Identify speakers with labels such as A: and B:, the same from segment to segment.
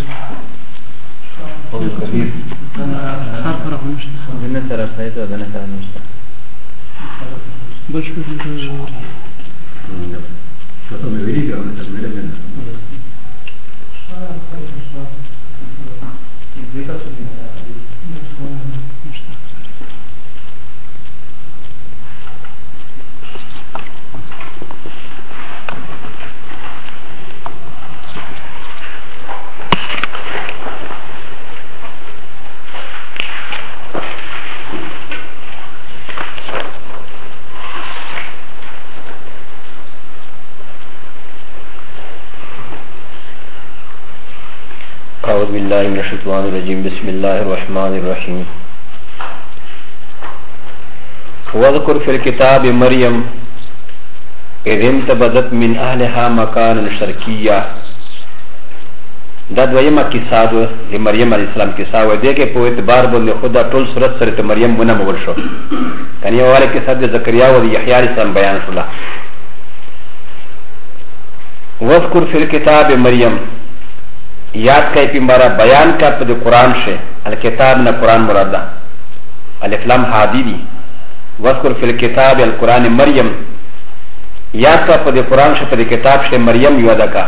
A: قول كبير
B: فرق نشته
A: دنه سره فائده دنه سره نشته
B: بشكر
C: شو me verifica una terminal
A: أعوذ بالله من الشيطان الرجيم بسم الله الرحمن الرحيم واذكر في الكتاب مريم إذ انتبذت من أهلها مكانا شرقيا دا دویمه کیسه ده د مریم علیه السلام کیسه و دې کې په اعتبار باندې خدا ټول صورت سره ته مریم ونمول شو کني واله کیسه د زکریا او د یحیی علیه السلام بیان شوله واذكر في الكتاب مریم یاد کئی پیمبارا بیان کا پا دی قرآن شے الکتاب نا قرآن مرادا الافلام حادی دی وذکر فی الکتاب القرآن مریم یاد کا پا دی قرآن شے پا دی کتاب شے مریم یودا کا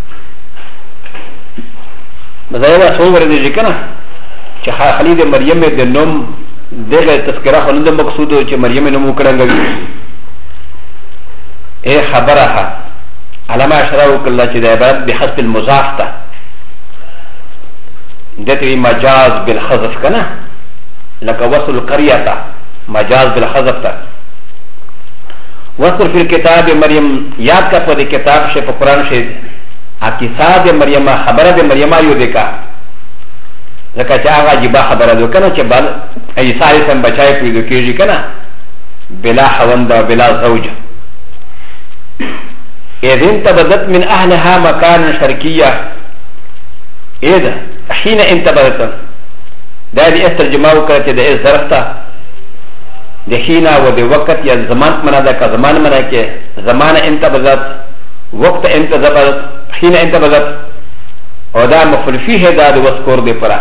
A: مزایدہ سو وردی جی کنا چه خلید مریم دی نوم دیگه تذکرہ خلند مقصود چه مریم نمو کرنگوی اے خبرها علامہ اشراو کاللہ چه دی عبارت بحسب المضاف تا دتوی مجاز بالخذف کنا لکه وصل القريه تا مجاز بالخذف تا وصل في الكتاب مريم یاد کا په کتاب شه په قران شه اکیسا د مریم خبره د مریم یو دیکا لکه چې هغه جبا خبره ده کنه چې بل عیسی علیه بچای پیدا کیږي کنه بلا حوند بلا زوج اذن تبدت من اهلها مكان شرقيه اذا حين انتبهت دا دي استرجمه وکړه چې د ظرفته د حين او د وقت یا زمان معنا ده که زمان معنا کې زمان انتبهت وقت انتبهت حين انتبهت او دا مفعول فيه دا د وذکر دی پره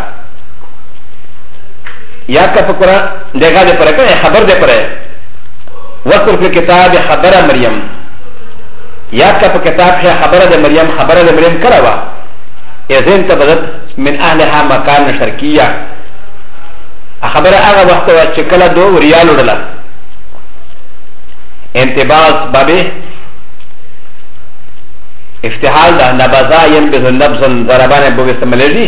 A: یا که په قرآن دغه دی پره کنه خبر دی پره وذکر فی کتاب خبر مریم یا که په کتاب شه خبره د مریم خبره د مریم کړه وا اذن انتبهت من أهلها مكان شرقية أخبر أغا وقت وشكلا دو ريال ودلا انتباز بابي افتحال دا نبذا ينبذ نبذا ضربان بوغي سماليجي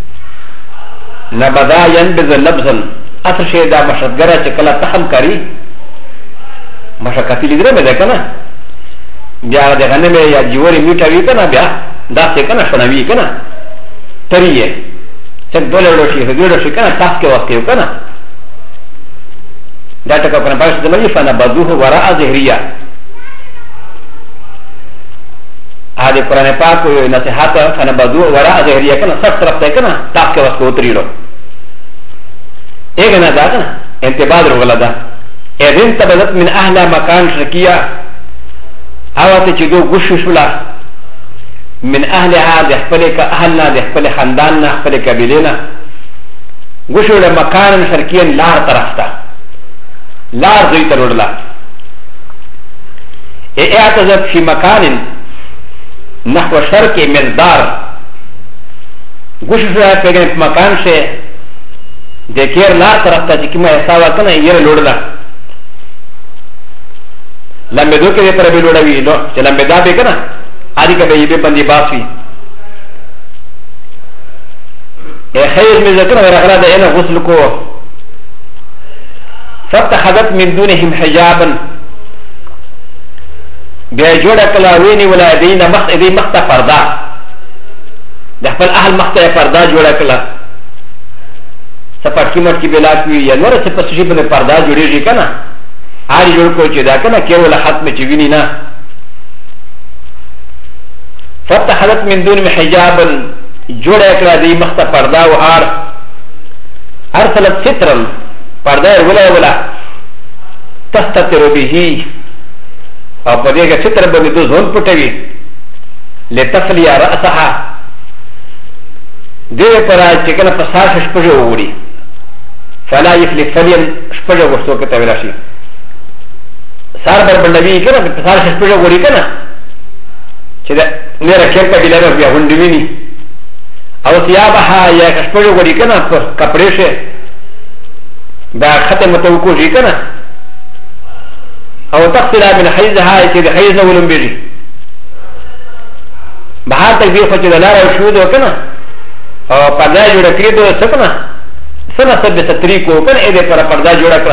A: نبذا ينبذ نبذا أصل شيء دا مشدگرا شكلا تخم كاري مشاكتي لدره مده كنا بیا دا غنمه یا جواري ميتا وي كنا بیا دا سكنا شنوي كنا تریه چک دوله روشی فگیرو شی کنه تاس که واسکیو کنه دا تکا کنه باش دمجی فنبذوه وراء ظهریه آده قرآن پاک و نصیحات فنبذوه وراء ظهریه کنه سب طرف تا کنه تاس که واسکیو تریرو ایگه نا دا کنه انتباد رو غلا دا اذن تبذت من اهل مکان شرکیه آواتی چی دو گوشو شولا من أهلها ده خپل أهلنا ده خپل خانداننا خپل قبيلنا غشو له مكان شرقيا لار طرفتا لار زي ترودلا اعتزت في مكان نحو شرق مقدار غشو له مكان شه ده كير لار طرفتا چې کما حساب کنه یې لوړلا لمبه دوه کې پر به لوړوي نو چې لمبه دا به کنه آدھی کا بھئی بے بندی باس ہوئی اے خیر میں ذکر اور اغلا دا اینا غسل کو فتخذت من دونهم حجابا بیا جوڑا کلا وینی ولا دینا مختا پردا دخپل اہل مختا پردا جوڑا کلا سپاٹکی مٹکی بلا کی یا نور سپسشی بنے پردا جوڑی جی کنا آری جوڑ کو چیدا کنا کیولا خط میں چوینی نا فتحت من دون حجابا جوڑا اکلا دی مختا پردا و آر ارسلت سترا پردا ولا تستتر به او پدیگا ستر بندی دو زون پتوی لتفلی رأسها دې پر چې کنه پسار شپږه ووري فلا يفلح فلين شپږه ورسو کې ته راشي سار بر بندوي کنه پسار شپږه ووري کنه چې دا نه راکې په ډیلر بیا وندویني او ثيابها یا شپږه ووري کنه پر کپڑے شه دا ختم ته وکړي کنه او تقتل من حيزها چې د حيز ولوم بيجي بهر تکبیر خو چې د لار او شود وکنه او پردا جوړ کړی ته څنګه سنه سب ستری کو کنه دې پر پردا جوړ کړه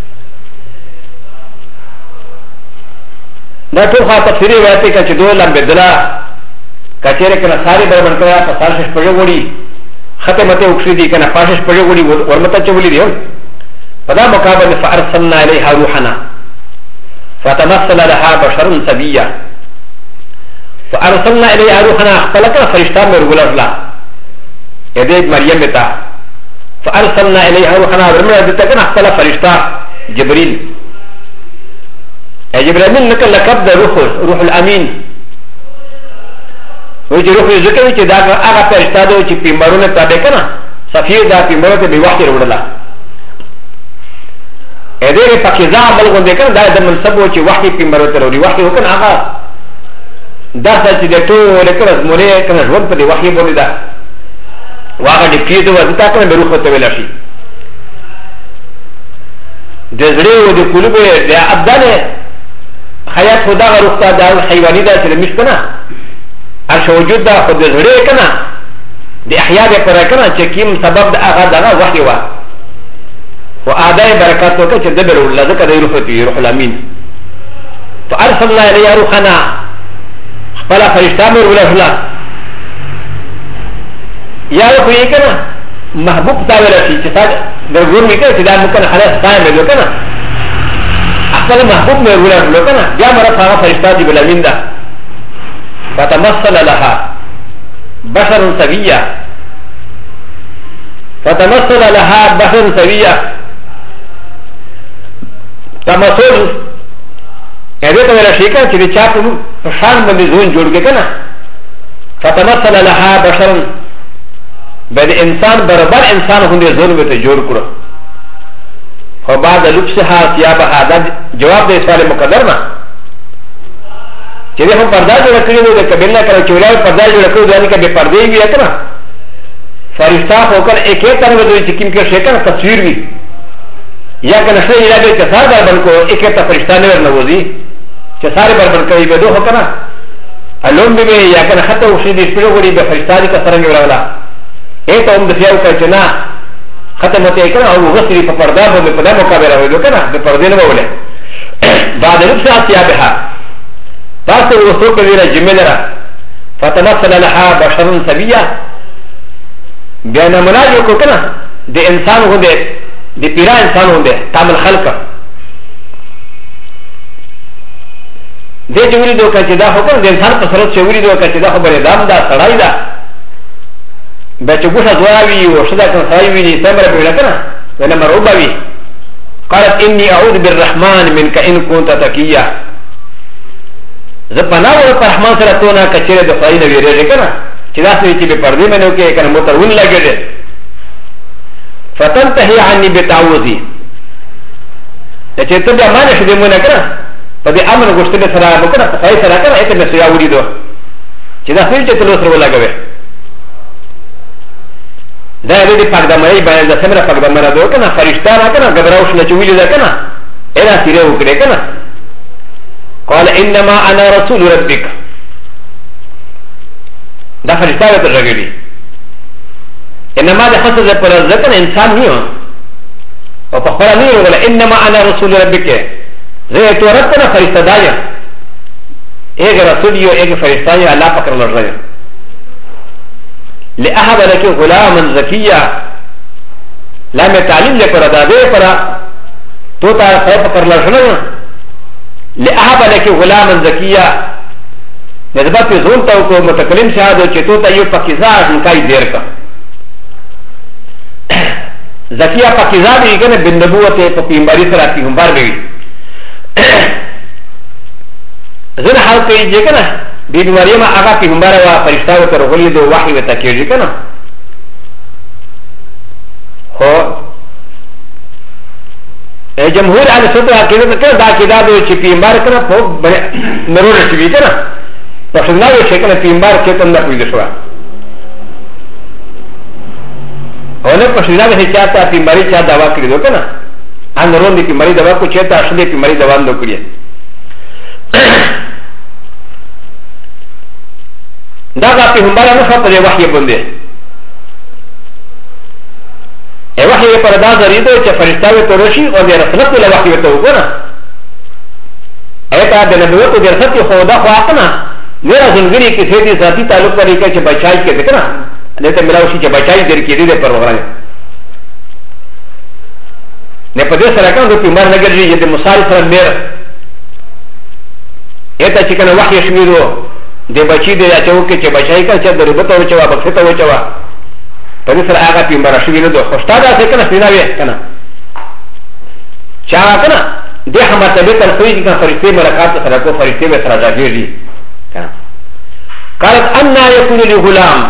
A: دا ټول خاطر تفسیری وایي چې دوه لمبه دلا کچېره کنه ساری برابر کړه په سارش پړې وړي ختمه ته وکړي دي کنه پاشش پړې وړي ورمته چولې دي فدا مقابل فارسلنا اليها روحنا فتمثل لها بشر سبيا فارسلنا اليها روحنا خلق فرشتہ میں رغلا يديك مريم بتا فارسلنا اليها روحنا ورمنا بتكن خلق فرشتہ جبريل جبريل نقل لقب روح الامين وجه روح ذکر چې دا هغه فرشتہ دو چې پیمبرونه تابع کنا سفیر دا پیمبر ته به وحی وروړه ادهره پکیزا عمل غونډه کړه دا د منصب و چې وحی پیمبر ته وروړي وحی وکړه هغه دا چې د ټول کړه مولې کنه ژوند په دی وحی باندې دا واغه د پیډو ورته کنه به روح ته ویل شي د زړه او د قلوب د ابدان حیات خدا روح ته د حیواني دا چې مش کنه هر شو وجود دا خو د زړه کنه د احیا د پر کنه چې کیم سبب د هغه دغه وحی و و آداء برکات وکړه چې دبر الله ذکر دی روح الامین فارسلنا اليها روحنا فلا فرشتہ میں رغلا یا خو یې کنه محبوب تاویل شي چې تاسو درګور میکه چې دا ممکن خلاص قائم دی کنه خپل محبوب مې رغلا کنه بیا مره هغه فرشتہ دی بلامین ده فتمثل لها بشر سويا فتمثل لها بشر سويا تمثل هذا تمثل شيء كان چې چا په شان باندې ځون جوړ کې کنه فتمثل لها بشر بل انسان برابر انسان هندي ځون به ته جوړ کړو خو بعد لبسها ثيابها دا جواب دی سوال مقدر نه چې هم پردا جوړ کړی دی د کبیله کړه چې ولای پردا جوړ کړو دا نه کې به پردې وي کنه فرشتہ هو کر ایک ایک طرح د چکیم کې شکل تصویر وي یا کنه شي یا د تصار برابر کو ایک ایک فرشتہ نه ورنوځي چې سارے برابر کوي به دوه کنه الوم به یا کنه خطه وشي د سپیرو غړي به فرشتہ دي کثر نه وراله ایته هم د فیاو کوي نه ختم ته کنه او غسری په پردا باندې په دمو کابره وي کنه د پردې نه وله بعد لبس ثيابها تاسو وسو په ویره جمله فتمثل لها بشر سويا بیا نمونه جو کو کنه د انسان هونده د پیرا انسان هونده کامل خلق د جوړې دوه کچې دا هو کنه د انسان په سره چوري دوه کچې دا خبره دام دا سړای دا به چې ګوښه زوراوي او شدا کنه سړای وي نه سمره به کنه ونه مرعوبه وي قالت اني اعوذ بالرحمن منك ان كنت تقيا زپنا ور په رحمان سره تو نه کچې د خدای نه ویریږي کنه چې دا څه چې په پردې منو کې کنه مترون لګیږي فتنتهي عني بتعوذي چې ته بیا مانه شې مونږ کنه په دې امر غوښتل سره وکړه په ځای سره کنه اته مې سیا وړي دو چې دا څه چې تل سره ولګوي دا دې پردمای باندې د سمره پردمره دو کنه فرشتہ را کنه غبراوش نه چويل دا کنه اله تیرې وکړه کنه قال انما انا رسول ربك دا فرشتہ ته راغلي انما ده خاصه پر ځکه انسان نه او په خپل نه ولا انما انا رسول ربك زه ته ورته فرشتہ دایا ایک رسول یو ایک فرشتہ یې الله پاک راغلی لاحب لك غلاما زكيا لا تعليم لپاره دا دې پر تو تا خو پکړ لښنه لاحب لك غلاما زكيا نسبت زون ته کو متکلم شاهد چې تو ته یو پکیزار نکای دیر کا زکیه پکیزار دی کنه بنبوت په پیغمبري سره پیغمبر دی زنه حال کوي چې کنه بی مریم هغه پیغمبر وا فرشتہ ته ورغلی دو وحی وته کېږي کنه هو جمهور على سطح عقيدة كنا دا عقيدة دو چه پیمبار کنا پو نرور شوی کنا پسنداوی چه کنا پیمبار چه کن دا پویده شوا اونا پسنداوی چه چاہتا پیمباری چاہ دعوی کری دو کنا آن نرون دی پیمباری دعوی کو چهتا اشلی پیمباری دعوان دو کریه دا دا پیمبارا نفا پده وحی بنده وحی پر دا ضریدو چه فرشتاوی تو رشی اور دی رسلت ولا وحی تو کنا ایتا د نبوت د رسلت خدا خواقنا میرا زنګری کې سیدی ذاتی تعلق لري چې بچای کې دکنا دته ملاوي چې بچای در کې دې پر وغره نه په دې سره کوم په مر نګرځي چې مصالح سره میر ایتا چې کنه وحی شمیرو د بچی دې اچو کې چې بچای کا چې دربته او چوا بخته او چوا په دې سره هغه پیمبر شوی نو خوشتا دا څه کنه سیناوي کنه چا کنه دې هم مرتبه تل کوي چې فرشتي ملکات سره کو فرشتي به سره راځي کنه قالت ان يكون لي غلام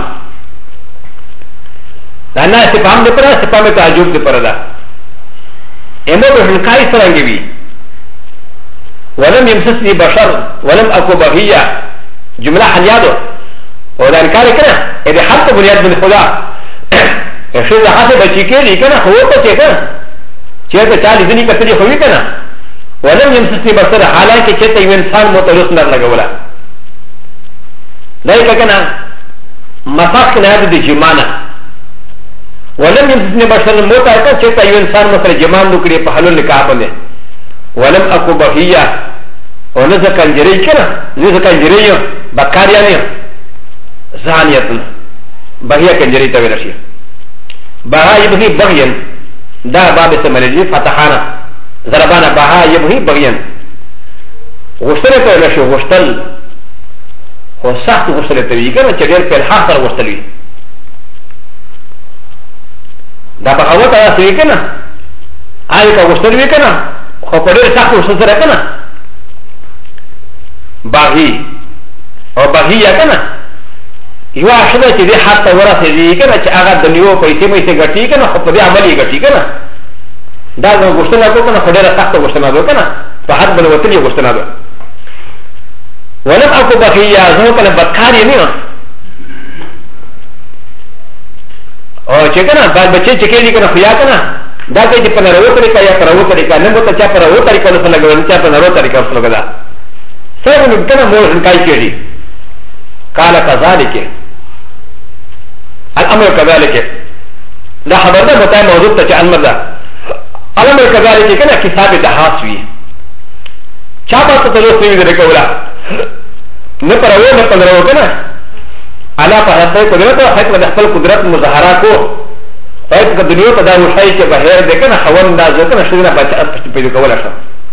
A: انا استفهام دې پر استفهام تعجب دې پر دا امو به حکای سره نگوي ولم يمسسني بشر ولم اكو بغيه جمله حلیادو او دا انکار کنه دې حق بنیاد بن خدا شو دا حاصل بچی کې دي کنه هو ته چې کنه چې ته چالي ځنی کتلی خو وی کنه ولم يمسسني بشر حالانکه چې ته یو انسان متلوس نه لګولا دای کنه مساق نه د جمانه ولم يمسسني بشر موتا چې ته یو انسان مسره جمان وکړي په حلول نکاح باندې ولم اكو بغيه او نه ځکنجری کنه نه ځکنجری بکاریانه زانیت بغيه کنجری ته ویل شي بها يبغي بغيا دا باب سمرجي فتحانا ضربانا بها يبغي بغيا غسل ته ویل شي غسل خو سخت غسل ته وی کنه چې ډېر په حاصل غسل وي دا بغاوت راځي کنه آی کا غسل وی کنه خو په ډېر سخت غسل سره کنه باغی او باغی یا کنه یو اصله چې دې حتی ورسېږي کنه چې هغه د نیو پیسې مې څه ګټي کنه خو په دې عملي ګټي کنه دا نو غوښتنه کو کنه خو ډېره سخته غوښتنه ده کنه په حد باندې وتلې غوښتنه ده ولم اكو بقيه زه کنه بدکاري نه او چې کنه بال بچي چې کېږي کنه خو یا کنه دا کې چې په نارو طریقه یا پرو طریقه نه مو ته چا پرو طریقه نه لګول چا په نارو طریقه سره لګلا سره نو کنه مو انکای کېږي قال كذلك الامر كذلك لا خبرنا متى موضوع تجعل ماذا الامر كذلك كان كتاب دهاسوي چاپا تلو سوي ذلك ولا نپرو نپرو كنا على فرحتي قدرت وحيث ودخل قدرت مظاهرات کو فايت الدنيا تداو شيء کے بهر دیکھنا خوان دا ذکر شدنا بچا پیدا کولا شو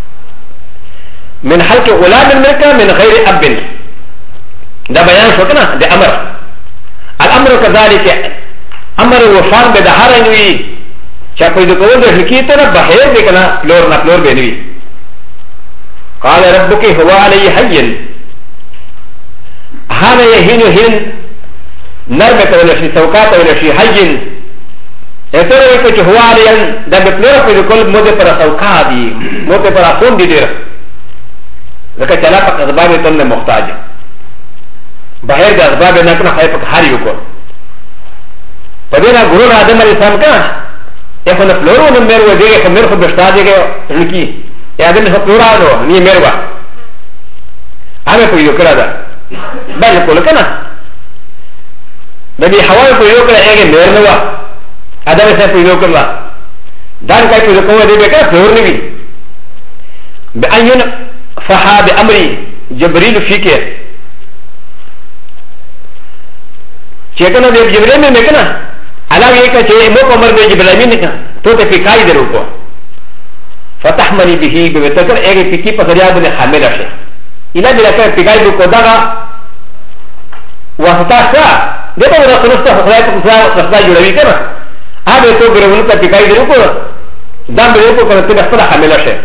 A: من حلق غلام الملكه من غير اب دا بیان شو کنه د امر الامر كذلك امر وفان به د هرنوي چې په دې کول د حقیقت نه بهر دی کنه لور نه لور به نوي قال ربك هو علي حين هذا يهين هين نرمه ولا شيء سوقات ولا شيء حين اتره وي چې هو علي دا په لور په کول مو پر سوقات دي مو پر اخون دي ډیر لکه چلا په اسباب ته نه محتاج بهر د اسباب نه کنه خای په هاري وکړ په دې نه ګورو ادم علی السلام کا ته په فلورو نه مېر و دې په مېر خو بشتا دې لکی یا دې په فلورانو نه مېر وا هغه په یو کړه دا باندې کول کنه د دې حواله په یو کړه هغه مېر نه وا ادم څخه په یو کړه دا کای په کومه دې به کړه فلور نه وي بأين فها بأمري جبريل فيك چیتنا دے جبرائیل میں کنا علاوہ یہ کہ چے مو عمر میں جبرائیل نے کہا تو تے فکائی دے روکو فتحمنی به بتذکر ایک فکی پسریا بن حامل ہے الا بلا کہ فکائی روکو دا واسطہ کا دے تو رسول اللہ خدا کو خدا جوڑوی کنا اب تو گرون کا فکائی دے روکو دام دے روکو کہ تے اصل حامل ہے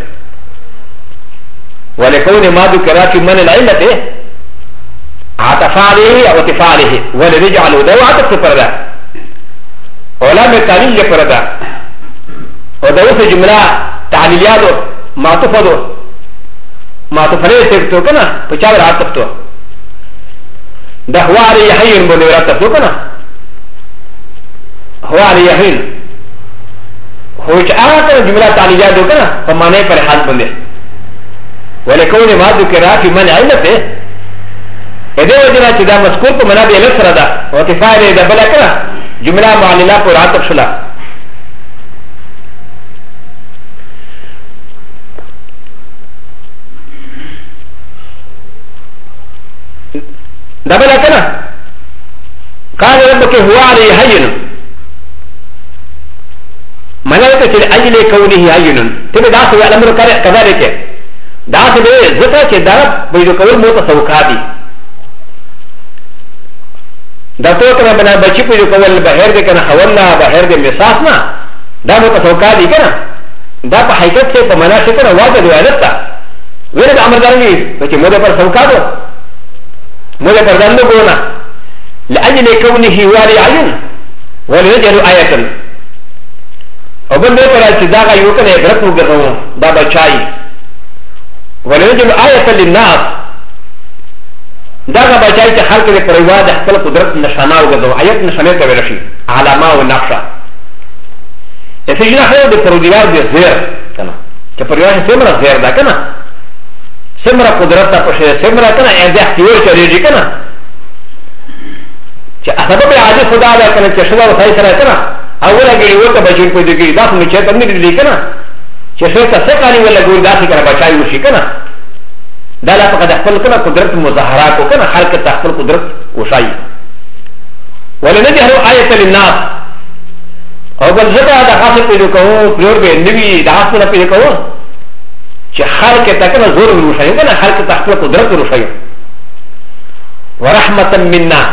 A: ولكون ما ذكر في من العلة عطف عليه او عطف عليه ولنجعل ذو عطف فردا ولا مكانين لفردا و د اوس جمله تعلیلیات معطوف دو معطوف لري څه تو کنه په چا راځي تو د هو علی یحین باندې راځي تو کنه هو علی یحین هو چې هغه جمله تعلیلیات دو کنه په معنی پر حال باندې ولکون ما ذکر فی من علته اده وجنا چې دا مذکور په معنا دی لسره ده او کفایه ده بل کړه جمله معلله پر عاطف شلا ده بل کړه قال ربك هو علي هين ملائکه چې اجل کونه هين ته دا څه الامر كذلك دا څه دی ځکه چې دا به کول مو ته سوکا دي دا تو کنه بنا بچی په کول بهر دې کنه حواله بهر دې مساس نه دا مو ته سوکا دي کنه دا په حقیقت کې په معنا شي کنه واجب دی ولته ویل د امر دانی چې مو دې پر سوکا دو مو دې پر دندو ګونه لاجل كونه والي عين وليجعل آية او بل دې پر چې دا یو کنه غرق وګرځو دا بچای وليجعل آية للناس دا بچای چې خلق دې پر واده خپل قدرت نشانه وګرځو آیت نشانه ته ورشي علامه او نقشه اسجنا خو د پرودیوار دې زیر کنه چې پرودیوار سمره زیر دا کنه سمره قدرت ته پښه سمره کنه اې اختیار چریږي کنه چې سبب عادي خدا دا کنه چې شوه وسای سره کنه اوله کې یو ته بچی په دې کې دا څه چې تم دې دې کنه چې څه څه کالي ولا ګور داسې کنه بچای وشي کنه دا لا فقط خپل کنه قدرت مظاهرات کو کنه خلق ته خپل قدرت وشای ولنجهر آیه للناس او بل ځکه دا خاصه پیدا کوو پلور به نوی دا خاصه پیدا کوو چې خلق ته کنه زور وشای کنه خلق ته خپل قدرت وشای ورحمتا منا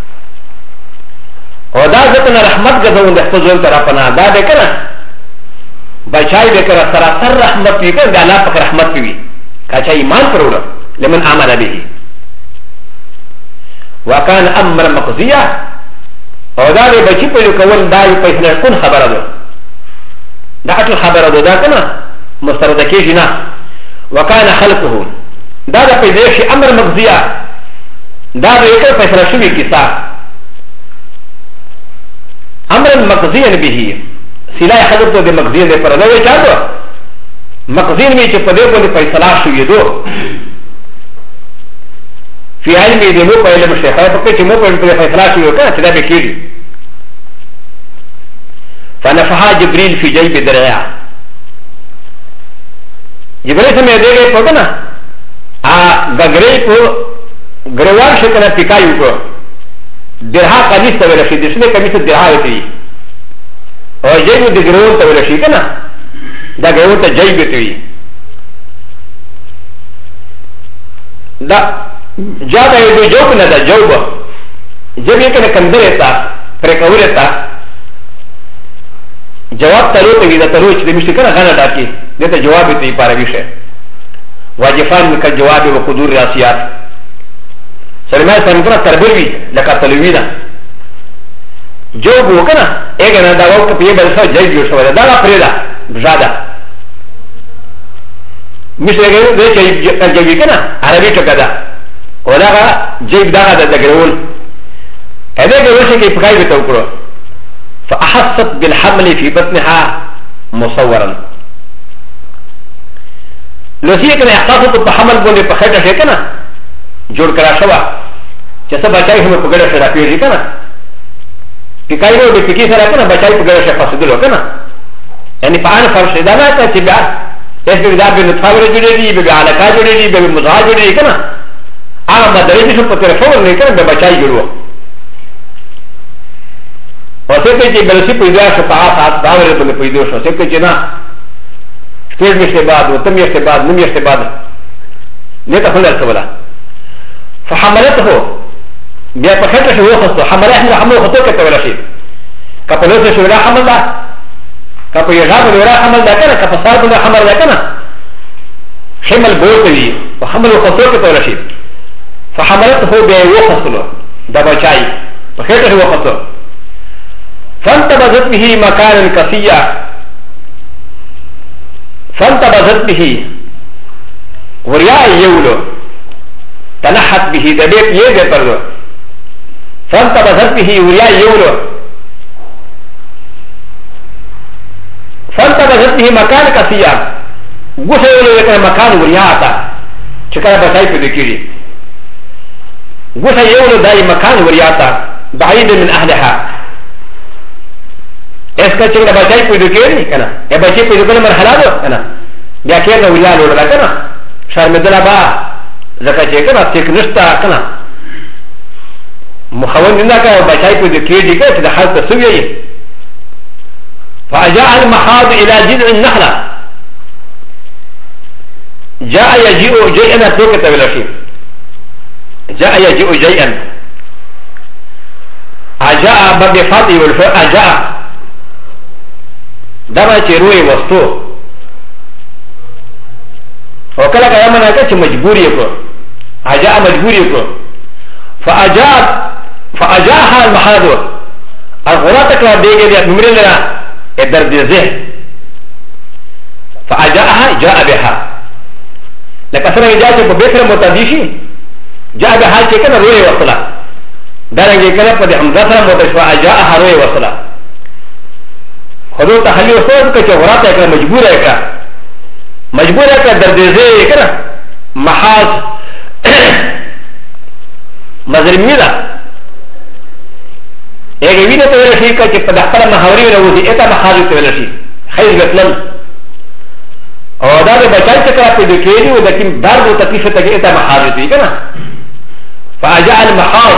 A: او دا ځکه رحمت ګرځون د خپل ځل طرفنا دا به کنه بچای به کنه سراسر رحمت وی کنه د الله پاک رحمت وی کاچا ایمان پروړه لمن امن به وکان امر مقضیه او دا به بچی په کول دا یو پیسې کون خبره ده دا ټول خبره ده دا کنه مسترده کیږي نه وکان خلقه دا د پیدا شي امر مقضیه دا به یو فیصله شوی کیسه امر مقضیه به سلای حضرت د مقضیه د پر دا چاته مقضین می چې په دې باندې فیصله شوې دو فی علم دې مو په علم شیخ په کې چې مو په فیصله شوې کنه چې دا به کېږي فنفح جبريل في جيب درعه جبريل سمې دې په کنه ا غګرې په غروار شکل پکایو کو درها قمیص ته ورشي د شنه قمیص درها وتی او جيب د غرور ته ورشي کنه دا غوته جيب ته دا جاده یو جوب نه دا جوب جب یې کنه کندره تا پر کوله تا جواب تلو ته دا تلو چې د مشته کنه غنه ډاکی دته جواب ته پاره ویشه واجفان ک جواب او قدور راسيات سلمہ څنګه تربوي لکه تلوینا جوب وکنه اګه دا وخت په بل څه جيب جوړ شو دا پرېدا بجاده مشته دې چې جيب کنه عربي ټکا ده ولغه جيب دا د دګرول اده ګروشه کې پکای به توکړو فاحست بالحمل في بطنها مصورا لسی کنه احساسات په حمل باندې په خټه شي کنه جوړ کرا شوا چې څه بچای هم په ګډه سره پیږي کنه پکای نو د پکی سره کنه بچای په ګډه شي فاصله کنه یعنی په ان فرض دا نه ته چې بیا اسې دا به نطفه جوړېږي به علاقه جوړېږي به مزاج جوړېږي کنه هغه مدرسې شو په تلفون نه کنه به بچای جوړو او څه چې بلسی پیدا شو په اساس دا ورته به پیدا شو څه چې نه څه میشته بعد او تم میشته بعد نو میشته بعد نه ته خلل کولا فحملته بیا په خطه شو وخته حمله احنا حمله خطو کې تولا شي کپلوسه شو را حمل دا کپو یجاب ورا حمل دا کنه کپ صاحب دا حمل دا کنه حمل بوتوي وحمل خطو کې تولا شي فحملته بیا وخته دا بچای په خطه شو وخته فانتبذت به مكانا كثيرا فانتبذت به وريا يولو تنحت به دبيت يده پردو فانتبذت به وريا يولو فانتبذت به مكان كثيرا غسل يولو مكان وريا تا چکر بتائی پیدا کیږي غسل يولو دای مكان وريا تا بعيد من اهلها اسکا چکر بتائی پیدا کیږي کنه یا بچي پیدا کول مرحله ده کنه بیا کېږي وريا لوړه کنه شرمدلا با زکه چې کنه تک نشتا کنه مخون نه کا بچای په دې کې دي چې د حالت سوي فاجاء المخاض الى جذع النخله جاء يجيء جيئا توكت ولا شيء جاء يجيء جيئا اجاء بفاضي والفاء اجاء دما چې روي وستو وكلا كلامنا كتش مجبوري يكو اجاء مجبوري يكو فاجاها المحاضر الغلطة كلا ديجي دي نمرين لنا الدرد الزهن فاجاها جاء بها لكن سنة جاء ببكر متديشي جاء بها كنا روي وصلا دارنجي كنا قد حمزة متشفى اجاها روي وصلا خذوا تحلي وصلا كتش غلطة كلا مجبورة يكا مجبور ہے کہ دردزے کنا محاذ مظلمی دا ایک وینا تو رشی کا کہ پدخل محاوری روزی ایتا محاذ تو رشی خیر مثلا اور دا بچائی چکرا پہ دکھیری و لیکن درد و تکلیف تک ایتا محاذ تو کنا فاجاء المحاذ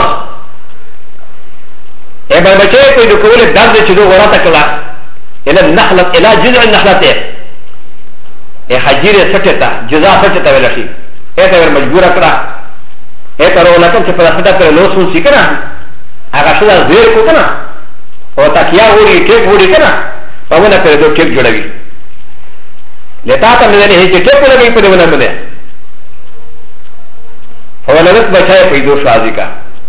A: اے بچائی پہ دکھول درد چدو غرا تکلا الى النخلة الى جذع النخلة حجير سكتا جزاء سكتا ولا شيء ايتا غير مجبورة كرا ايتا رو لكن چه پدختا پر لوسون سی کنا اگا شدا زیر کو کنا او تاکیا ہوری ٹیپ ہوری کنا پاونا پر دو ٹیپ جوڑوی لیتا تا مدنی ہے چه ٹیپ لگئی پر دونا مدے فولدت بچائے پیدو شازی کا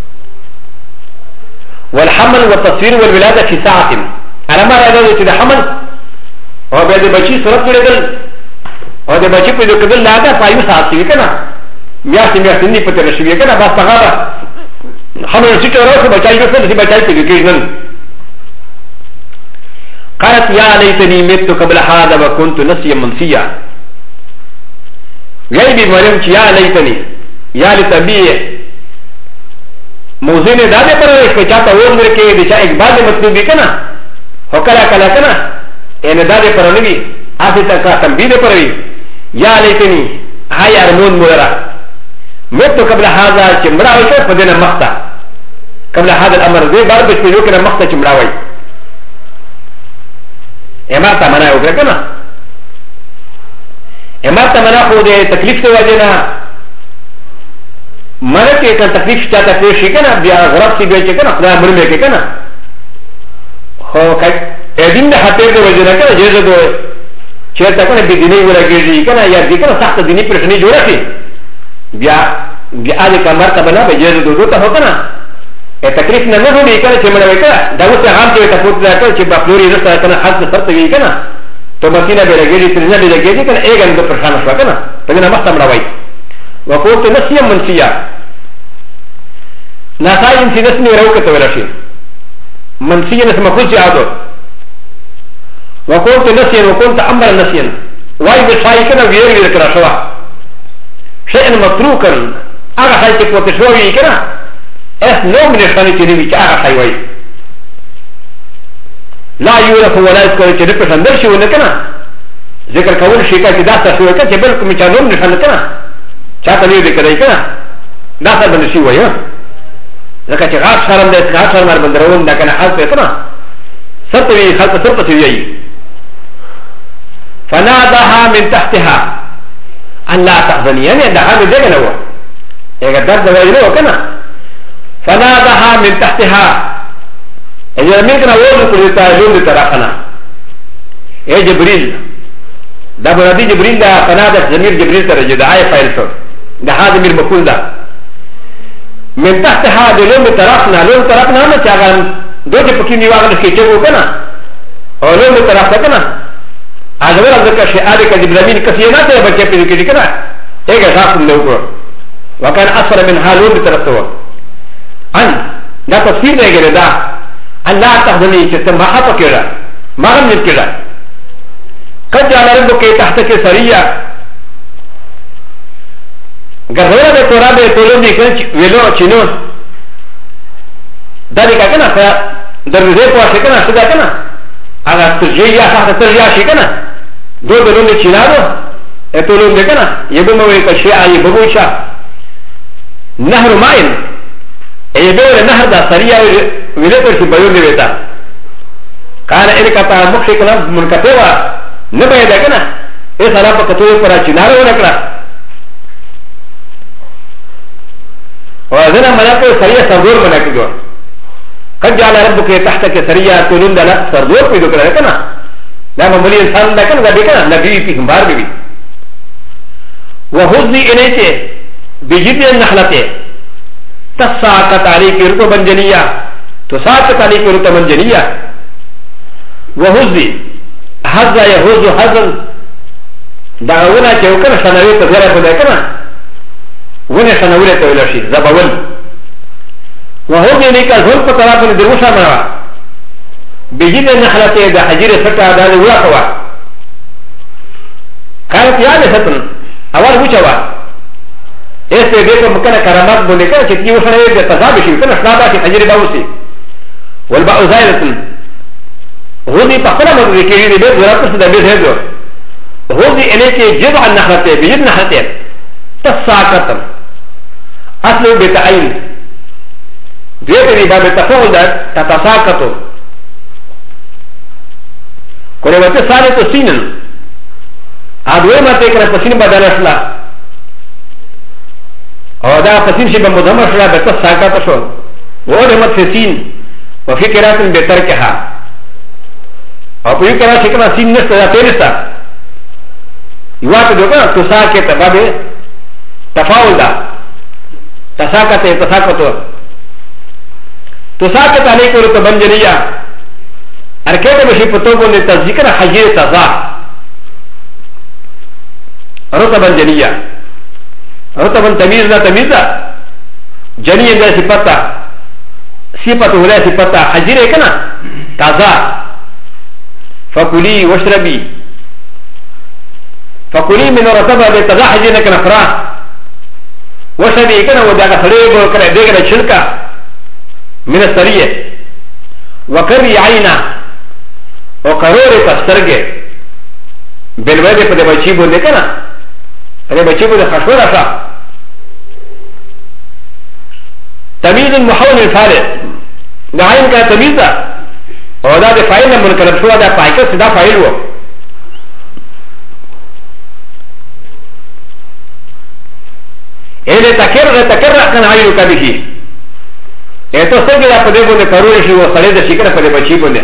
A: والحمل والتصویر والولادة في ساعة انا ما رأينا چه ده حمل او بید بچی صورت کردل او د بچی په دې کېدل لا ده پایو ساتي کنه میاشتې نه پته نشي کنه بس هغه حمل چې راځي بچای په دې بچای په دې کې نن قالت يا ليتني مت قبل هذا وكنت نسيا منسيا غيبي مريم يا ليتني يا لتبيه موزين داده پر کې چاته وندر کې د چا اقبال مطلب کنه وکړه کله کنه ان داده پر نبی آفی تک تنبید پر وی یا لیتنی های ارمون مورا متو قبل هذا چمڑا ویسا فدینا مختا قبل هذا الامر دے بار بچ پیجو کنا مختا چمڑا وی امارتا منا اگرہ کنا امارتا منا خود تکلیف سے وجینا منا کے کن تکلیف چاہتا پیشی کنا بیا غرب سی بیچے کنا خدا مرمے کے کنا خو ایدین دا حتیر دے وجینا کنا جیزا دو چیرته کنه به دیني ورګيږي کنه یا دې کنه سخت دیني پرشنی جوړه شي بیا دې کمر ته بنا به جوړ دوه ته هو کنه تکلیف نه نه وړي کنه چې مړ وکړه دا اوس هغه چې ته پوت راکړ چې بخلوري رسته کنه حد څه ته وی کنه ته مکینه به راګيږي ترنه به راګيږي کنه ایګن د پرشان شو کنه ته نه مخته مړ وای وقوت نسيا منسيا ناسای انسانس نه راوکته ورشي منسيا نس مخوج یادو وكنت نسيا وكنت امرا نسيا واي بشايكنا ويري ذكر شوا شيئا متروكا اغا حيث وتشوي كنا اس نوم من الشاني تريبي كاغا حيوي لا يورف ولا يذكر تريبي شندرشي ونكنا ذكر كون شيكا كدا تشوي كنا جبلكم يشانوم نشان كنا شاتا ليه ذكر كنا داخل بنشي ويا ذكر غاف شرم ده غاف شرم بندرون ده كنا حال كنا سطوي خلق سرقة فنادها من تحتها أن لا تحزني يعني أنها من ذلك هو يعني درد وجهه كنا فنادها من تحتها إذا لم يكن أول كل تاجون لتراخنا إيه جبريل ده بنادي جبريل ده فنادت زمير جبريل ترجع ده آية فايل شو ده هذا من المقول ده من تحتها ده لون لتراخنا ما تشاغل دو چې پکې نیواغه کې چې وکنه او له طرف ته کنه اجبر ذكر شيء ادك جبرامين كثيرات بچے پہ ذکر کرنا ایک احساس نے اوپر وكان اسفل من حالون بترسوا ان دا تفسیر دے گئے دا اللہ تحزنی کہ تم محا پکڑا مرم نکڑا قد جعل ربك تحتك سريا غزوره de torah de tolon de velo chino dali ka kana fa darje ko ashe kana sada kana aga tujia sa tujia she kana do de de chinado e tolon de kana yebu mo ka she ayi babu cha nahr ma'in e yebu nahr da sariya velo ko si bayo de beta kana erika ta mukhe kana munkatewa ne bayda kana e sara pa kato para chinaro nakra وهذا ما يقول سريع سردور من أكيدور قد جعل ربك تحتك سريع تولون دلا سردور في ذكر كنا لا مملي إنسان لكن ذا بكنا نبي في همبار بي وهزني إليك بجد النخلة تساقط عليك رتبا جنيا تساقط عليك رتبا جنيا وهزني هذا يهز هزا دعونا كيوكنا شنوية تزيرا بنا ونه شنوله ته ویل شي زبول وهو دې نیکه ځول په طرف باندې دروشه مروا بجید نخلته د حجر سټا د وړه کوا کار یاد ستن اول وچوا ایسه دې په مکنه کرامات باندې کړه چې یو سره د تذاب شي کنه شنابه چې حجر باوسی والباء زائده هو دې په خپل مده کې دې د ورته د دې هدو هو دې الیکه جذع النخلته بجید نخلته تساقط اصل بتعين ديتني باب التفاعل تتساقط كلمه سالت سينن ادوي ما تكره فسين بدل اسلا او دا فسين شي بمضمر اسلا بتساقط شو ودمت فسين وفي قراءه بتركها او في قراءه كما سين نستا تيرسا يوات دوكا تساقط باب تفاعل دا تساقط تساقط عليك رتبا جنيا اركيت بشي فتوبون لتذكر حجير تزا رتبا جنيا رتبا تميز لا تميز جنيا لا صفتا صفته لا صفتا حجير كنا تزا فكلي واشربي فكلي من رتبا لتزا حجير كنا فرا وشبه كنا وداك سريب وكنا ديكنا شركة من السرية وكري عينا وكروري تسترجع بالوادي فده بچيبو ديكنا فده بچيبو ده خشورة شا تميز المحول الفارق ده عين كان تميزة وده ده فايل من الكلام شوى ده فايكس ده فايل هو إذا تكرر كان عينك به إذا سجل فدبون كرورش وصليد شكرا فدبشيبون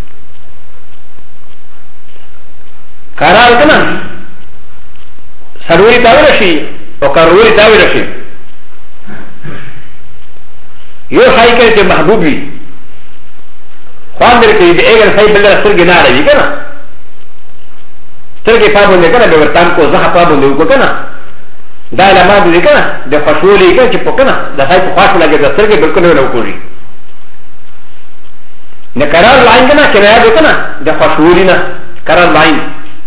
A: كارال كنا سروري تاورشي وكروري تاورشي يو حيكا في محبوبي خوان دركي بأيغن حي بلد سرق ناري كنا سرق فابون كنا بورتان كو زخ فابون دو كنا دا علامات دي کنه د خشولې کې چې پکنه د هاي په خاص لګي د سترګې بالکل نه وکړي نه قرار لاین کنه کنه دا کنه د خشولې نه قرار لاین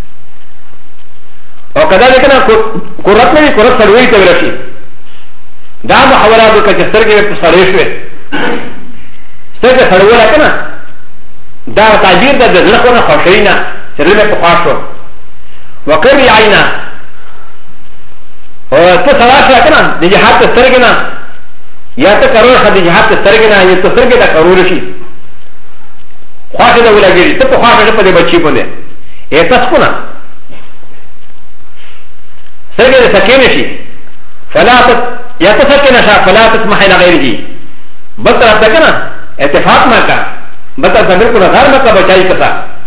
A: او کدا دې کنه قرات نه قرات سروي ته ورشي دا محاورات کې چې سترګې په سره شوي سترګې سروي کنه دا تعبیر د ځلخونه خوشینا چې رمه په خاصو وکړي عینا او ته سلاشا کنه د جهاد سترګنا یا ته کرور خدي جهاد سترګنا یا ته سترګې دا کرور شي خواخه دا ولګي ته په خواخه په دې بچي باندې اې تاسو کنه سترګې سکینه شي فلا یا ته سکینه شا فلا تسمح لغيره بطر ته کنه اتفاق ما کا بطر ته بالکل غیر ما کا بچای کتا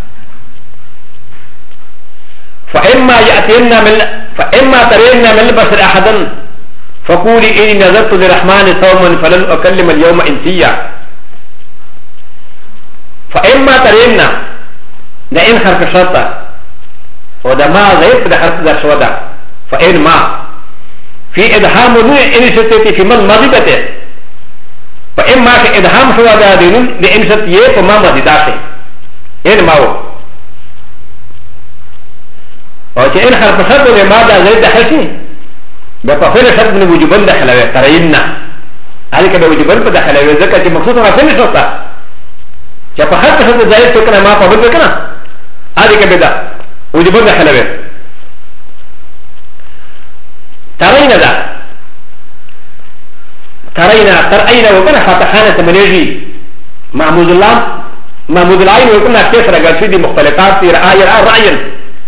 A: فإما يأتينا من فإما ترين من البشر أحدا فقولي إني نذرت للرحمن صوما فلن أكلم اليوم إنسيا فإما ترين لئن خرق شرطة ودا ما زيت ده حرف در شو ده فإن ما في إدهام نون إنشتتي في من مضيبته فإن ما في إدهام شو ده دينون لإنشتيه فما مضيداته إن ما هو وكي إن حرف شرط لما ده زيت ده حشي بفعل شرط من وجوبان دخلوه تريننا هذه كده وجوبان بدخلوه ذكا كي مقصود ما فين شرطه كي فحرف شرط زيت فكنا ما فعل بكنا هذه كده وجوبان دخلوه ترينا ده ترينا ترأينا وكنا فتحانة منيجي معمود الله معمود العين وكنا كيف رجال في دي مختلفات في رأي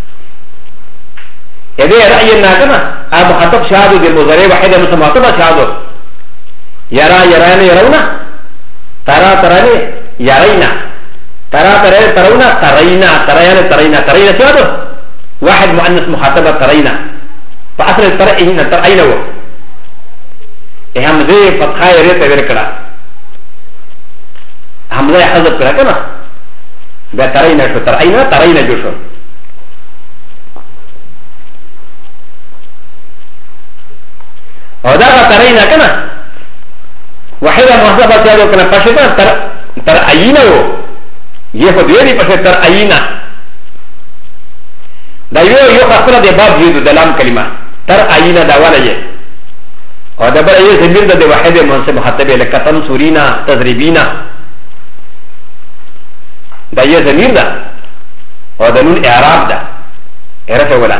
A: إذا رأينا كنا أبو خطب شهادو دي المزارع واحدة مثل معطبة شهادو يرى يرانا يرونا ترى تراني يرينا ترى ترى ترونا ترينا ترينا ترينا ترينا شهادو واحد مؤنث مخاطبة ترينا فأصل ترأينا ترأينا هو همزة فتحة يريد تبركلا همزة حذف كلا كنا بترينا شو ترأينا ترينا جو شو ودا ترينا كنا واحدة محسوبة تيادو كنا فشتا ترأينا هو يهود يري فشتا ترأينا دا يو خاصنا دي باب يدو دلام كلمة ترأينا دا ولا يه ودا بلا يه زمير دا دي واحدة منصب محتبه لكتن سورينا تضريبينا دا يه زمير دا ودا نون اعراب دا اعرف ولا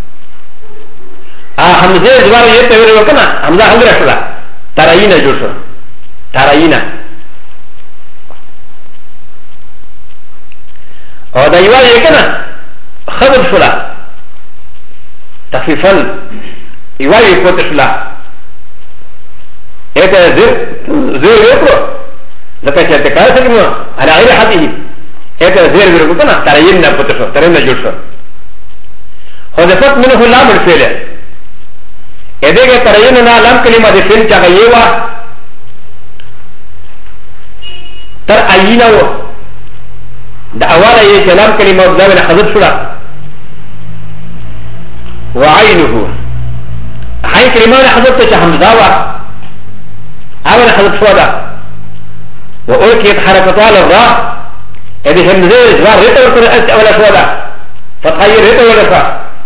A: همزه زوار يته ویل وکنا همزه هم رسلا تراینا جوشو تراینا او دا یوا یکنا خبر شولا تخفیفا یوا یکوت شولا ایته زیر یکرو لکه چې تکای سکمو على غیر حده ایته زیر وکنا تراینا پتشو تراینا جوشو حذفت منه لام الفعل إذا كان ترينا لام كلمة دفن جايوا ترأينا و دعوانا يجلام كلمة دابنا حذف شلا وعينه عين كلمة حذف تشهمزاوا أولا حذف شلا وألقيت حركتها للراء إذا همزة زوار ريتا وكذا أولا شلا فتحيي ريتا ولا فا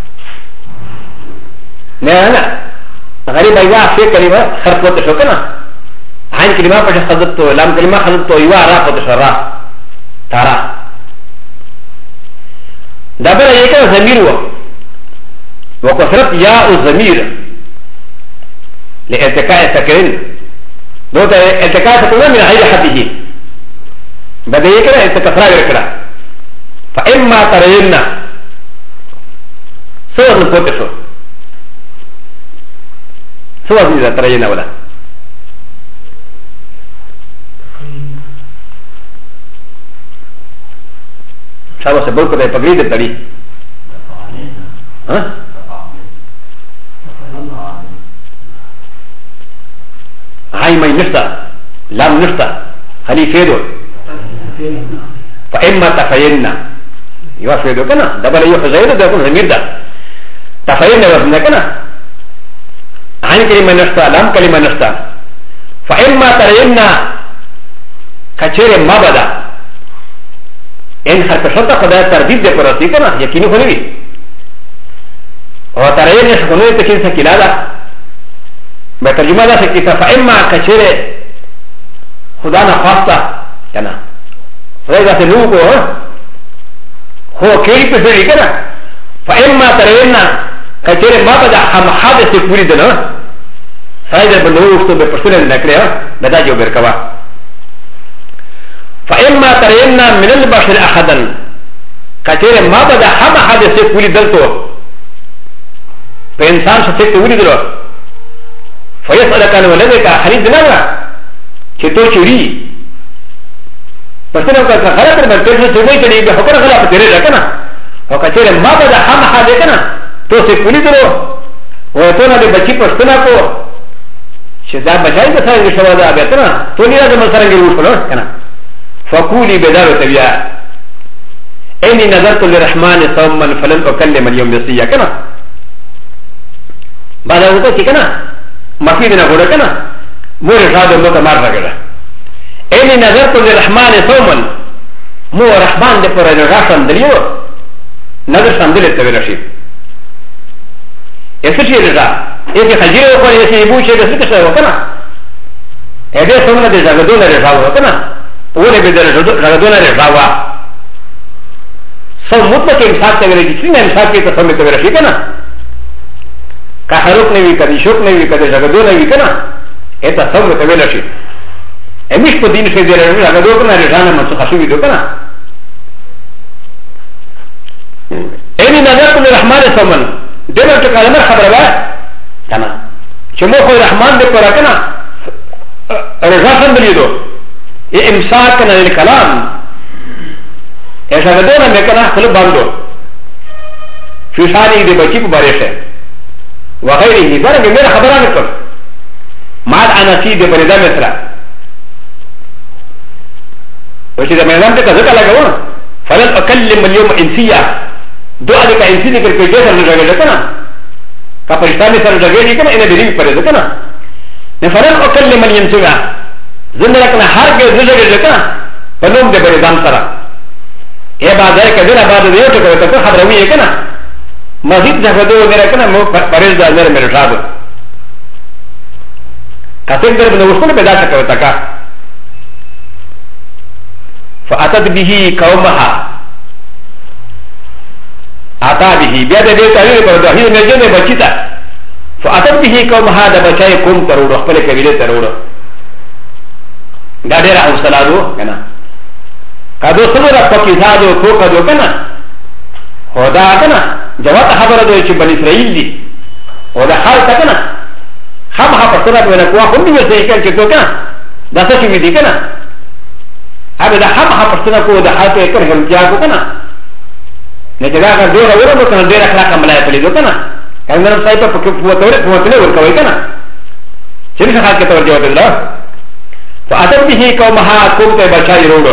A: لا غريب ايوا في كلمه خرطت شوكنا عين كلمه فش خذت لام كلمه خذت ايوا را فتشرا ترى دبر يك ضمير وكثرت ياء الضمير لاتكاء السكن دوت اتكاء السكن من غير حده بدا يك اتكثر يكرا فاما ترينا صور فتشو سوى إذا ترينا ولا شابه سبب كده تقريد الدليل ها هاي ما ينفتا لام نفتا هني فيدو فإما تفينا يوا فيدو كنا دبل يوفي زيدو ده يكون زمير ده تفينا وزنا كنا عن كلمة نفسها لام كلمة نفسها فإما ترينا كثير ما بدا إن حركشتا خدا ترديد ده فرسي كنا يكيني خلوي وترينا شكونه تكين سكيلا ده بترجمة ده سكيتا فإما كثير خدا نخاصة كنا فإذا سنوكو هو كيري بسري كنا فإما ترينا كثير ما بدا هم حادث يكوري دنا فإذا بنوفت بپرسنة نكريا بدا جو بركوا فإما ترينا من البشر أحدا كثير ما بدا هم حادث يكوري دلتو فإنسان شخص يكوري دلو فيسألك عن ولدك حديث دنا چطو چوري پرسنة غلط مرتبه سوي كدي بحكم غلط تيري ركنا وكثير ما بدا هم حادث كنا تو سے کلی درو و تو نہ بچی پښتنا کو شدا بچای به ځای شو دا به تنا تو نه د مسرنګ روښلو کنه فقولي بدار تبیا اني نظرت للرحمن صوما فلن اكلم اليوم نسيا كنا بعد ذلك كنا ما في دنا غدا كنا مور شاد مت مار رغلا اني نظرت للرحمن صوما مو رحمن ده پر رغاشن دلیو نظر سندل تبرشی ایسے چیز رضا ایک خجیر اوپر ایسے ابو چیز سے کسا ہو کنا ایدے سونا دے جگدون رضا ہو کنا اونے بھی در جگدون رضا ہوا سو مطلق امساک تبرے جتنی امساک کی تصمی تبرشی کنا کا حروک نوی کدی شوک نوی کدی جگدون نوی کنا ایتا سونا تبرشی امیش پا دین شدی جگدون کنا رضانا منسوخ شوی دو کنا اینی نظر کن رحمان سومن دلو چه کلمه خبر با کنا چه مو خوی رحمان ده پورا کنا رضا سندلی دو ای امساک کنا للکلام ایسا بدونا میں کنا خلو باندو فیشانی ده بچی کو بارش ہے وغیره ہی دارا میں میرا خبران کن ماد آناسی ده بریدہ مثلا وچی ده میدان ده کذکا لگا فلن اکلم اليوم انسیہ دو ادھے کا انسی نکل کے جیسا رجا گئے کنا کا پرشتانی سر رجا گئے کنا انہیں دریوی پڑے کنا نفرن اکلم الانسیہ زندہ رکھنا ہر کے رجا گئے کنا پنوم دے بڑے دام سرا اے بات ہے کہ دن آباد دیو ٹکو تکو خبر ہوئی ہے کنا مزید جگدو میرا کنا مو پریز دا میرے میرے شاد کسیم در بنا وصول پیدا چکو تکا فاتت به قومها آتا به بیا د دې تعبیر پر د هیڅ نه جنې بچی تا فاتت به قومها د بچای قوم تر وړو خپل قبیله تر وړو دا ډېر اوسلادو کنه کدو سره پکې زادو تو کدو کنه خدا کنه جواب خبره دوی چې بنی اسرائیل دي او دا حال تا کنه خامخا په سره ونه کوه هم دې ځای کې تو کنه دا څه کې دي کنه هغه دا خامخا په سره کوه دا حال ته کړم بیا کو کنه نه جگہ کا دور اور نو کنه ډیر اخلاق عملای پلی دو کنه کنه صاحب په کې پوتله ورکوي کنه چې څنګه حق ته ورجو ته دا فاتت به قومها قوم ته بچای روړو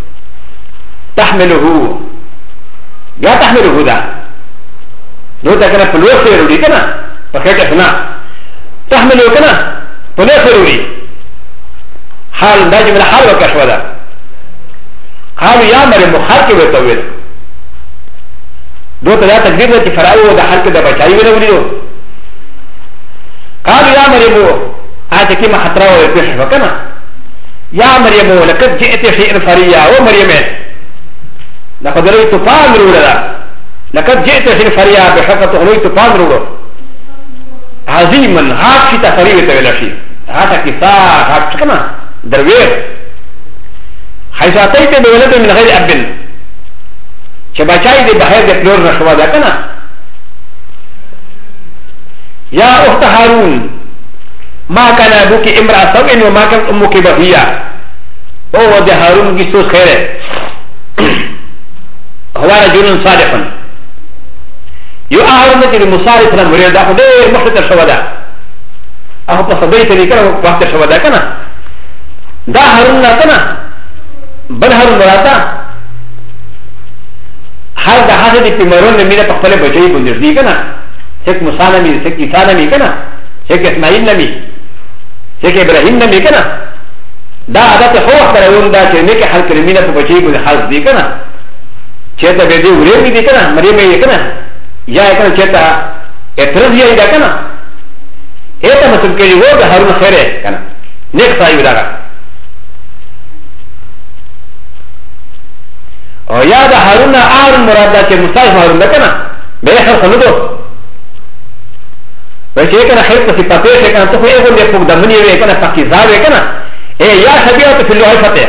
A: تحمله یا تحمله دا نو تا کنه په لوخ ته وروړي کنه په کټه سنا تحمله کنه په لوخ وروړي حال دا جمله حال وکښو دا قالوا يا مريم مخاطب وتويل دو ته دا تقدیر ده چې فرعون د حلقه د بچای ویل ولیدو قالوا يا مريم اته کې ما خطر او پیښ وکنه يا مريم لقد جئت شيئا فريا او مريم لقد رأيت طعام رولا لقد جئت شيئا فريا بحقه رأيت طعام رولا عظيما هاك تفريق تولشي هاك كسا هاك كما دروير حيث اتيت بولد من غير اب چې بچای دې بهر د پلور نشو دا کنه یا اخت هارون ما كان ابوك امرأة سوء وما كانت امك بغية هو ده هارون کی سوچ خیر ہے هو رجل صالح یو هارون چې مصالح سره مرید دا خو دې مخته شو دا هغه په صدې ته لیکره وخت شو دا کنه دا هارون نه کنه بل هارون راته هر د هغه د پیمرون میره په خپل بچی باندې دی کنه څوک موسی نمی څوک عیسی نمی کنه څوک اسماعیل نمی څوک ابراهیم نمی کنه دا عادت هو خبرون دا چې نه کې حل کړی میره په بچی باندې خاص دی کنه چې ته به دې ورې دی کنه مریم یې کنه یا کنه چې ته اعتراض یې دا کنه اته مطلب کې وو د هارون خیره کنه نیک ځای ودا او یا دا هارون آرون مراد دا چه مصالح هارون دا کنا بے خیر خلدو ویچه کنا خیر پسی پتوش کنا تو خو ایغن دے پوک دمنی وی کنا فقیزاوی کنا اے یا شبیعاتو فی اللوحی فتح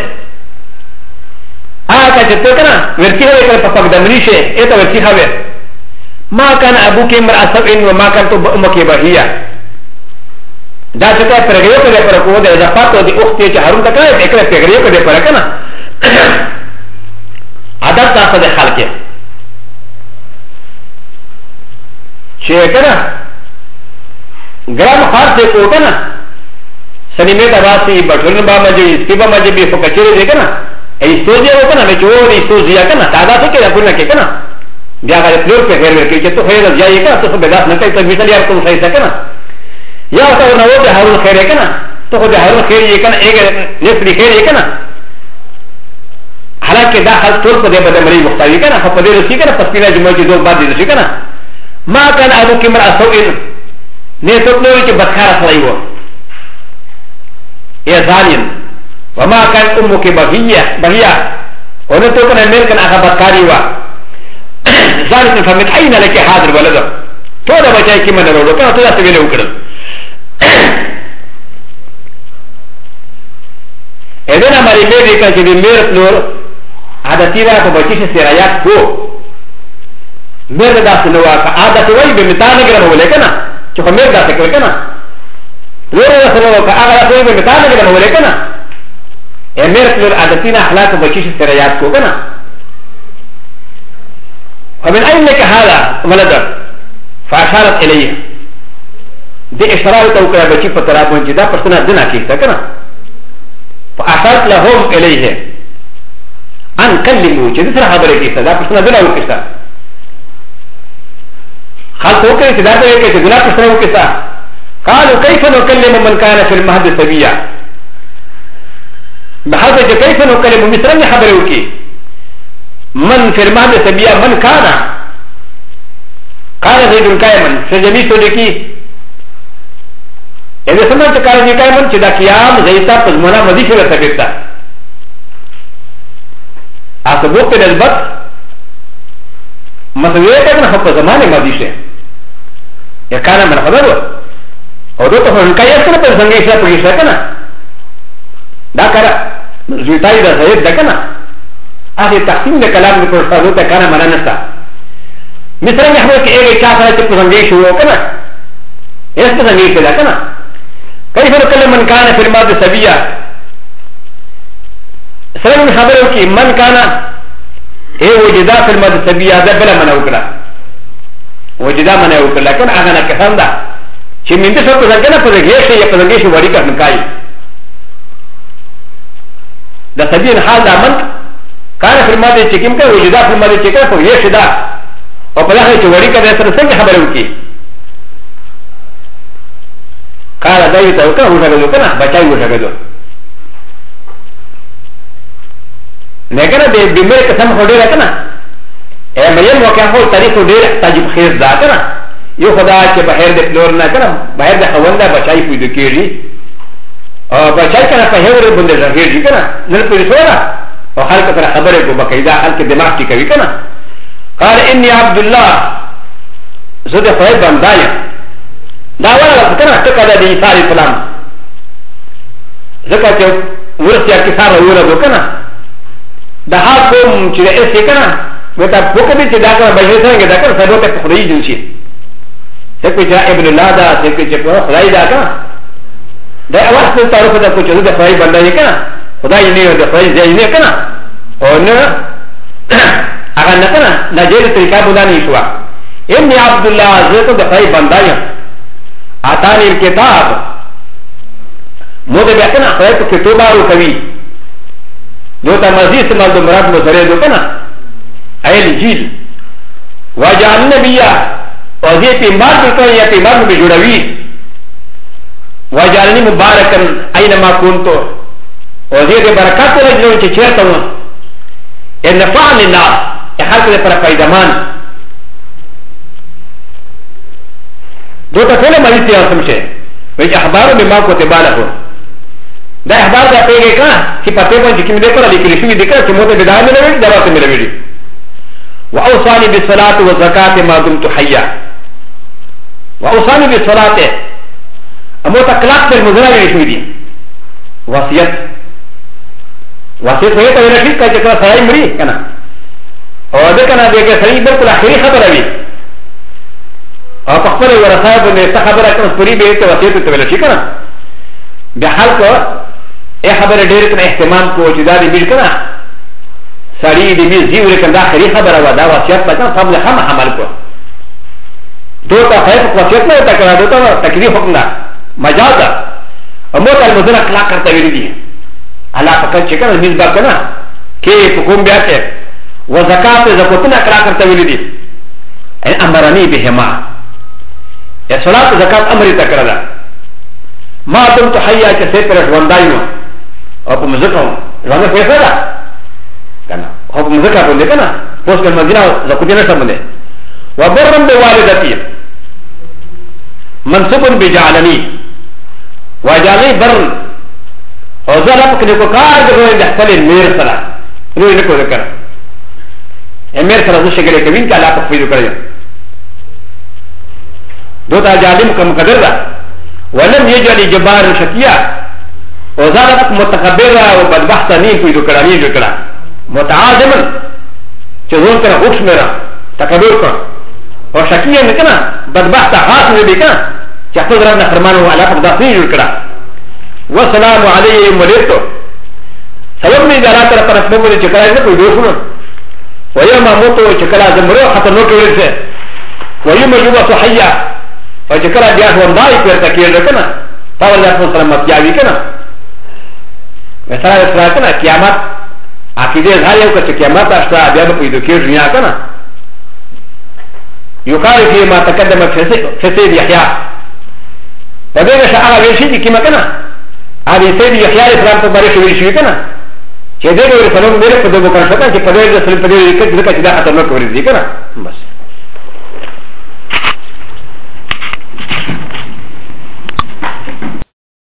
A: آتا چه تو کنا ورکی ہوئی کنا پاک دمنی شے ایتا ورکی خوی ما کان ابو کی مرا سبعین و ما کان تو امکی بحیہ دا چکا پرگریو کدے پر کو دے اضافاتو دی اختی چه هارون دا کنا ایکنا پرگریو کدے پر کنا عدد تاسو د خلک چې کنه ګرام خاصه کو کنه سنیمه د واسي بټرن با مجي سپیبا مجي به فکچره دي کنه ای سوزی او کنه چې و دې سوزی کنه دا څه کې راپورنه کې کنه بیا غره فلور په غیر ورکې چې ته خیر ځای کنه ته به داس نه کوي ته مثال یار کوم صحیح کنه یا ته نو د هارون خیر کنه ته خو د هارون خیر یې کنه اګه نسلی خیر یې کنه حالانکه دا خلک ټول په دې باندې مری مختاری کنه خو په دې رسی کنه پس پیله جمعه کې دوه بعد دې رسی کنه ما كان ابوك امرأ سوء نيتوب نوري كي بدخار صليبو يا ظالم وما كان امك بغية ونتوب كان الميل كان اخا بدخاري وا ظالم فمن اين لك هذا الولد تودا بجاي كي من الولد كان تودا سبيله وكرل اذن امري ميري كان كي ميرت نور عادتي را فبچيش سرايات كو مير دا سنوا عادت وي بمثال غير ولكنا چه مير دا سكر كنا لور دا سنوا عادت وي بمثال غير ولكنا مير لور عادتنا اخلاق بچيش سرايات كو كنا فمن اين لك هذا ولد فاشارت اليه دي اشاره توقع بچي پترابون جدا پرسنا دنا کیتا كنا فاشارت لهم اليه ان كلموا جدي سره خبره کیتا دا پرسنا دنا وکیتا خلق وكي تدافع وكي تقولات تسرع وكي قالوا كيف نكلم من كان في المهد السبيع بحث كيف نكلم مصر خبر وكي من في المهد السبيع من كان زيد قائما سجمي سودكي اذا سمعت كان زيد قائما كذا قيام زيتا فزمنا مديش ولا سبيتا اسبوق البت مسويه كان حق زمان مديشه يا كان من خبره او دوته هون كاي اسره پر څنګه یې پوښتنه وکړه دا کړه زویتای دا زید دا کنه هغه تقسیم د کلام په پرستاو ته کنه معنا نشته مثلا محمد کې یو چا سره چې څنګه شو کنه یې څه څنګه کېدا کنه کیف نکلم من کان فی الماضی سبیا سره خبره وکي من کان اے وجدا فی الماضی سبیا دا بلا معنا وکړه وجدا معنا وکړه لکه هغه نه کسان دا چې منده څه څنګه کنه په دې کې یې په دې کې وړي کړه کای دا سبین حال دا من کان فی الماضی چې کوم کې وجدا فی الماضی چې کوم یې شدا او په هغه چې وړي کړه سره څنګه خبره وکي قال دايت او كان وجهه كنا بچاي وجهه نگنا دے بیمار قسم ہو دے رکھنا اے میم واقعہ ہو تاریخ ہو دے تاجب خیر دا کنا یو خدا کہ بہر دے فلور نہ کنا بہر دے خوندا بچائی پوی دے کیری اور بچائی کنا پہور بندے رہے جی کنا نل پوری سورا اور خلق پر خبر کو باقاعدہ خلق دماغ کی کوي کنا قال انی عبد الله زد فیض بندایا دا ولا کنا تکا دے عیسی علیہ السلام زکات ورثیا کی سارا ولا کنا دا حاکم چې د اسې کنه وتا حکم چې دا کنه بهر څنګه دا کنه سبب ته خدای جوړ شي څنګه چې ابن الله دا څنګه چې خدای دا کنه دا اواز په تعارف دا کو چې د خدای بندای کنه خدای نه د خدای ځای نه کنه او نه هغه نه کنه نجیر طریقه بولانی شو ابن عبد الله زه د خدای بندای اتانی الكتاب مو دې کنه خدای په کتابو کوي دوتا مزید سمال دو مراد مزره دو کنا ایل جیل واجعل نبیا وزی پیمبار بکن یا پیمبار بجوڑوی واجعلنی مبارکن اینما کونتو وزی دی برکات رجلون چه چیرتاو ان نفعن الناس اخلق دی پر فیدمان دوتا کولا مزید تیاسم شه ویچ اخبارو بما کتبالکو دا احبار دا پیگه کنا چی پتے پانچ کم دے کرا لیکن شوی دکر چی موتا بدای ملوی دا بات ملوی و اوصانی بالصلاة و زکاة ما دمت حیا و اوصانی بالصلاة موتا کلاک پر مزراوی شوی دی وصیت وصیت ہوئی تا وینا شید کا چکر سرائی مری کنا اور دکنا دیکھ سرائی بلکل آخری خبر اوی اور پخبر ورسای بندے سا خبر اکن سپری بیتا وصیت تا وینا شید کنا بحال کو اے خبر ډېر کنه اهتمام کو چې دا دې بیل کنه سړی دې می زیور کنه دا خري خبره و دا وصیت پکا قبل هم عمل کو دوتا خیر وصیت نه تا کړه دوتا تکلیف وکړه مجازا امو تل مزنه کلا کرتا ویری دي الله پکا چې کنه میز با کنه كي فكم بياته وزكاة زكوتنا كلا كرتويلدي أمرني بهما يا صلاة زكاة أمري تكردا ما دمت حيا كسيطرة وندايما أو مزكاة وانا فيصلا كنا هو مزكاة بندي كنا فوز المدينة زكوتنا سمده وبرم بوالدتي منصوب بجعلني وجعلني برم وزالة كنكو كارد روي دحتل المير صلاة روي نكو ذكر المير صلاة زو شكرا كبين كالا تفيدو كريا دوتا جالم كم قدر ولم يجعل جبار شكيا وزالة متكبرة وبدبحت نين فيدو كرا نين ذكرا متعازما چزون كنا خوش ميرا تكبر كنا وشكيا نكنا بدبحت خاص نبي كنا چاہتو ذرا نفرمانو على قبضات نين ذكرا والسلام عليه مليتو سبب من ذلك رفنا فمو دي چكرا نكو يدوشنو ويوم موتو چكرا زمرو حتى نوتو ورسه ويوم يوبا صحيا وچكرا بياس ونداي پيرتا كير ركنا فاول ذات مسلمات جاوي كنا مثلا اسرا كنا قيامات عقيده ظاهر يوكا چه قيامات اشتا بيابا پيدو كير دنيا كنا يقال فيما تقدم فسيد يحيى فبيغا شعر ويشي كما كنا هذه سيد يحيى الاسلام تبارك ويشي كنا چه ديگا ورسلون ميرك پدو بكرا شكا چه پدو رسل پدو رسل پدو رسل پدو رسل پدو رسل